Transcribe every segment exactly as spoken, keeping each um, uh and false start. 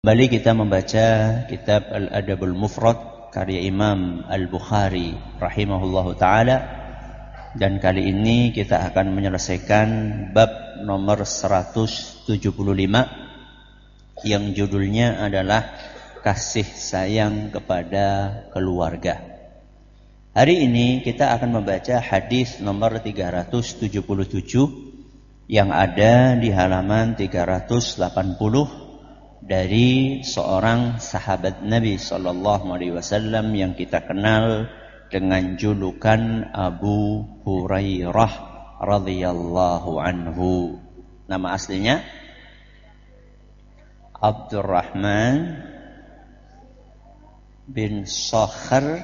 Kembali kita membaca kitab Al-Adabul Mufrad karya Imam Al-Bukhari rahimahullahu ta'ala. Dan kali ini kita akan menyelesaikan bab nomor seratus tujuh puluh lima yang judulnya adalah kasih sayang kepada keluarga. Hari ini kita akan membaca hadis nomor tiga ratus tujuh puluh tujuh yang ada di halaman tiga ratus delapan puluh dari seorang sahabat Nabi sallallahu alaihi wasallam yang kita kenal dengan julukan Abu Hurairah radhiyallahu anhu. Nama aslinya Abdurrahman bin Sakhr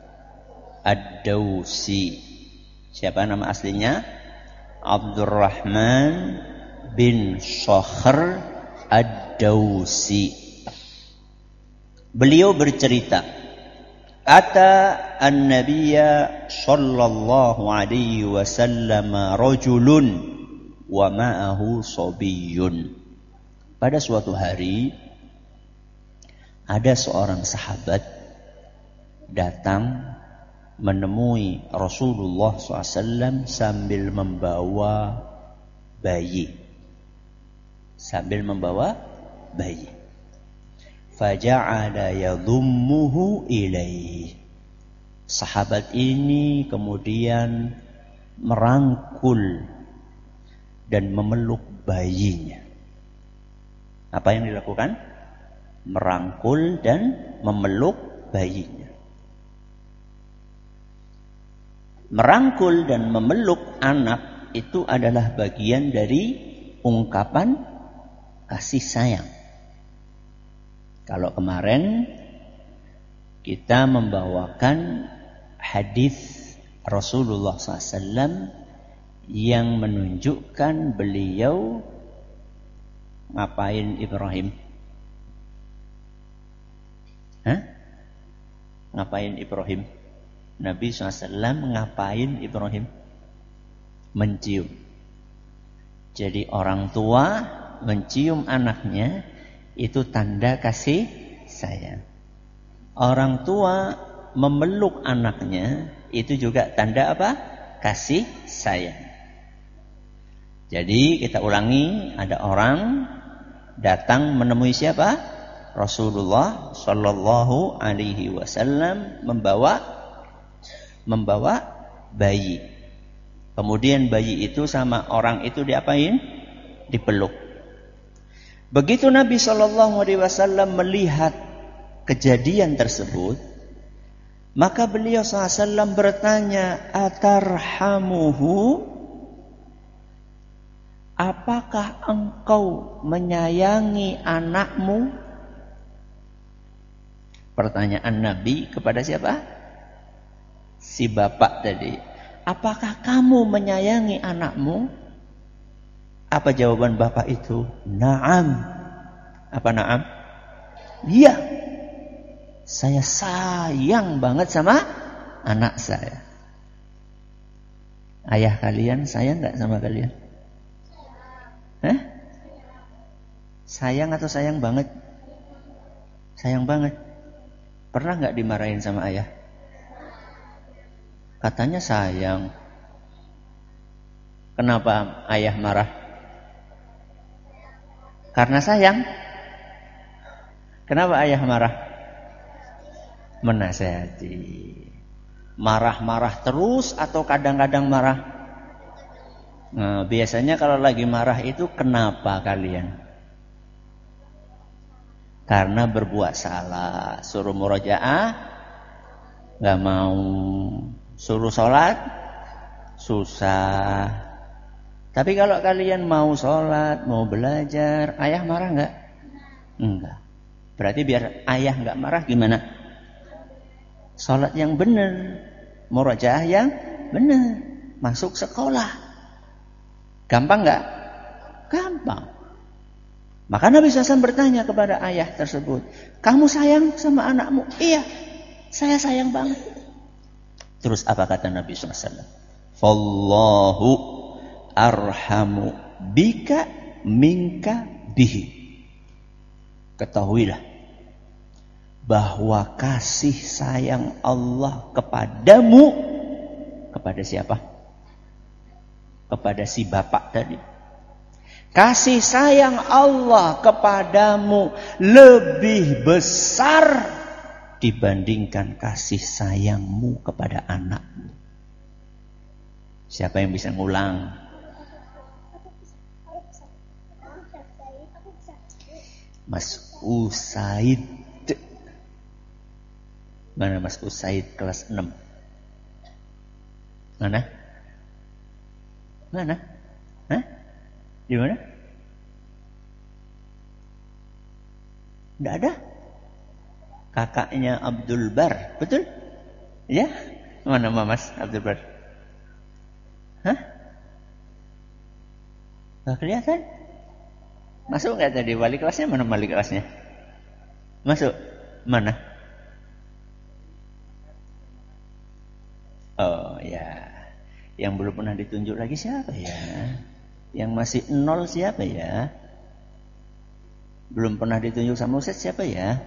Ad-Dawsi. Siapa nama aslinya? Abdurrahman bin Sakhr Ad-Dawsi. Beliau bercerita, Ata an-nabiyya sallallahu alaihi wasallam rajulun wa ma'ahu sabiyyun. Pada suatu hari ada seorang sahabat datang menemui Rasulullah shallallahu alaihi wasallam sambil membawa bayi. Sambil membawa bayi. Faja'ala yadhummuhu ilaih. Sahabat ini kemudian merangkul dan memeluk bayinya. Apa yang dilakukan? Merangkul dan memeluk bayinya. Merangkul dan memeluk anak itu adalah bagian dari ungkapan kasih sayang. Kalau kemarin kita membawakan hadis Rasulullah shallallahu alaihi wasallam yang menunjukkan beliau ngapain Ibrahim? Hah? Ngapain Ibrahim? Nabi shallallahu alaihi wasallam ngapain Ibrahim? Mencium. Jadi orang tua mencium anaknya itu tanda kasih sayang. Orang tua memeluk anaknya itu juga tanda apa? Kasih sayang. Jadi kita ulangi, ada orang datang menemui siapa? Rasulullah sallallahu alaihi wasallam membawa membawa bayi. Kemudian bayi itu sama orang itu diapain? Dipeluk. Begitu Nabi shallallahu alaihi wasallam melihat kejadian tersebut, maka beliau shallallahu alaihi wasallam bertanya, Atarhamuhu? Apakah engkau menyayangi anakmu? Pertanyaan Nabi kepada siapa? Si bapak tadi. Apakah kamu menyayangi anakmu? Apa jawaban bapak itu? Naam. Apa naam? Iya. Saya sayang banget sama anak saya. Ayah kalian sayang gak sama kalian? Hah? Sayang atau sayang banget? Sayang banget. Pernah gak dimarahin sama ayah? Katanya sayang. Kenapa ayah marah? Karena sayang. Kenapa ayah marah? Menasehati. Marah-marah terus atau kadang-kadang marah? Nah, biasanya kalau lagi marah itu kenapa kalian? Karena berbuat salah. Suruh murojaah gak mau. Suruh sholat susah. Tapi kalau kalian mau sholat, mau belajar, ayah marah enggak? Enggak. Berarti biar ayah enggak marah gimana? Sholat yang benar, murojaah yang benar, masuk sekolah. Gampang enggak? Gampang. Maka Nabi shallallahu alaihi wasallam bertanya kepada ayah tersebut, kamu sayang sama anakmu? Iya, saya sayang banget. Terus apa kata Nabi shallallahu alaihi wasallam? Fallahu arhamu bika minka bihi. ketahuilah bahwa kasih sayang Allah kepadamu, kepada siapa? Kepada si bapak tadi. Kasih sayang Allah kepadamu lebih besar dibandingkan kasih sayangmu kepada anakmu. Siapa yang bisa ngulang? Mas Usaid. Mana Mas Usaid kelas enam? Mana? Mana? Hah? Di mana? Tidak ada. Kakaknya Abdul Bar, betul? Ya? Mana Mas Abdul Bar? Hah? Gak kelihatan? Masuk nggak tadi wali kelasnya? Mana wali kelasnya? Masuk? Mana? Oh ya. Yang belum pernah ditunjuk lagi siapa ya? Yang masih nol siapa ya? Belum pernah ditunjuk sama Ustaz siapa ya?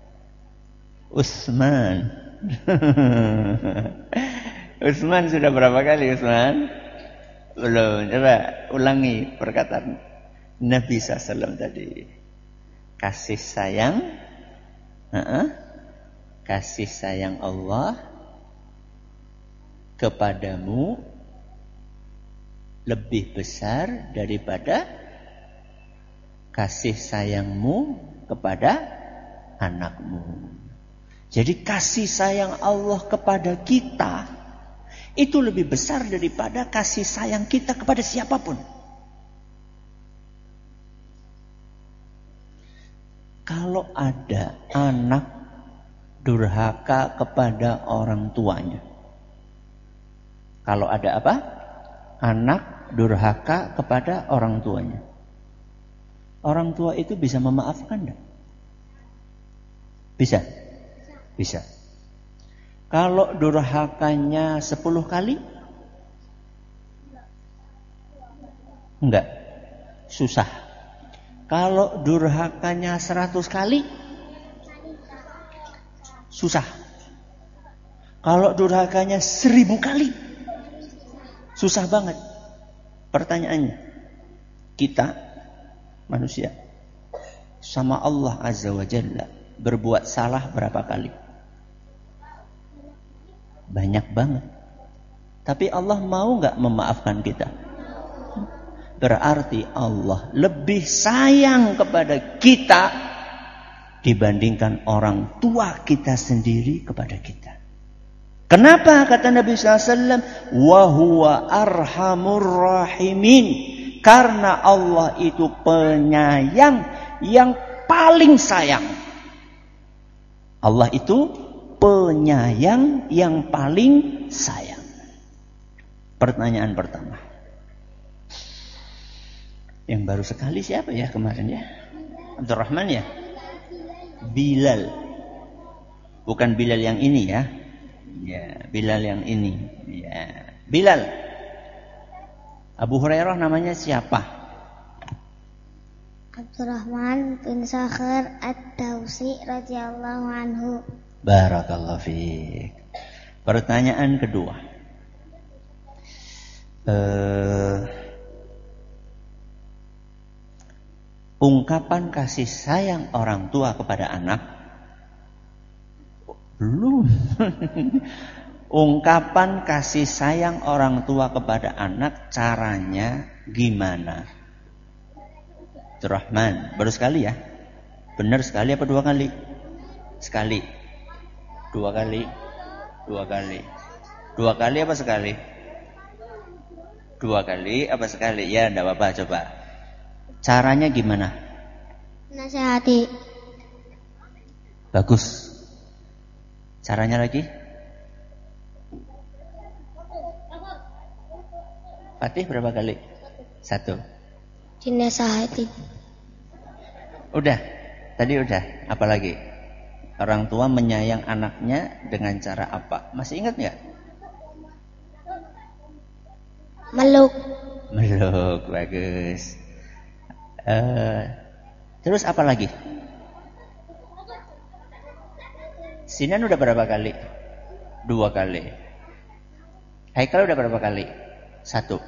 Utsman. Utsman sudah berapa kali Utsman? Belum. Coba ulangi perkataan Nabi shallallahu alaihi wasallam tadi. Kasih sayang, uh-uh, kasih sayang Allah kepadamu lebih besar daripada kasih sayangmu kepada anakmu. Jadi kasih sayang Allah kepada kita itu lebih besar daripada kasih sayang kita kepada siapapun. Kalau ada anak durhaka kepada orang tuanya. Kalau ada apa? Anak durhaka kepada orang tuanya. Orang tua itu bisa memaafkan enggak? Bisa? Bisa. Kalau durhakanya sepuluh kali? Enggak. Susah. Kalau durhakanya seratus kali? Susah. Kalau durhakanya seribu kali? Susah banget. Pertanyaannya, kita manusia sama Allah Azza wa Jalla berbuat salah berapa kali? Banyak banget. Tapi Allah mau gak memaafkan kita? Berarti Allah lebih sayang kepada kita dibandingkan orang tua kita sendiri kepada kita. Kenapa kata Nabi shallallahu alaihi wasallam wa huwa arhamur rahimin? Karena Allah itu penyayang yang paling sayang. Allah itu penyayang yang paling sayang. Pertanyaan pertama. Yang baru sekali siapa ya kemarin ya? Abdurrahman ya? Bilal. Bukan Bilal yang ini ya. Ya, Bilal yang ini. Ya, Bilal. Abu Hurairah namanya siapa? Abdurrahman bin Sakhir Ad-Dausi radhiyallahu anhu. Barakallahu fiik. Pertanyaan kedua. Uh, ungkapan kasih sayang orang tua kepada anak belum. Ungkapan kasih sayang orang tua kepada anak caranya gimana? Abdurrahman, baru sekali ya? Benar sekali apa dua kali? Sekali. Dua kali. Dua kali. Dua kali apa sekali? Dua kali apa sekali? Ya, enggak apa-apa, coba. Caranya gimana? Nasihati. Bagus. Caranya lagi? Fatih berapa kali? Satu. Dinasihati. Udah. Tadi udah. Apa lagi? Orang tua menyayang anaknya dengan cara apa? Masih ingat nggak? Meluk. Meluk, bagus. Uh, terus apa lagi? Sinan udah berapa kali? Dua kali. Haikal udah berapa kali? Satu.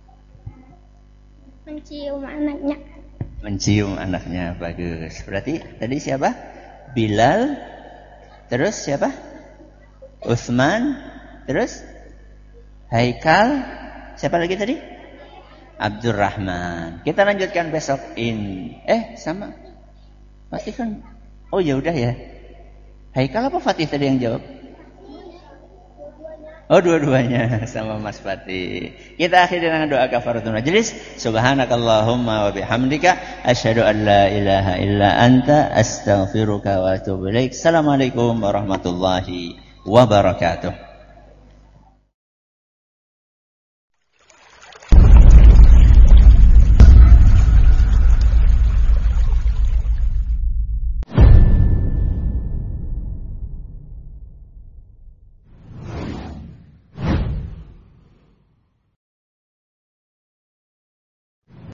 Mencium anaknya. Mencium anaknya, bagus. Berarti tadi siapa? Bilal. Terus siapa? Utsman. Terus Haikal. Siapa lagi tadi? Abdurrahman. Kita lanjutkan besok in. Eh sama. Fatih kan. Oh ya udah ya. Haikal apa Fatih tadi yang jawab? Oh dua-duanya sama Mas Fatih. Kita akhiri dengan doa kafaratul majlis. Subhanakallahumma wa bihamdika asyhadu an la ilaha illa anta astaghfiruka wa atubu ilaik. Assalamualaikum warahmatullahi wabarakatuh.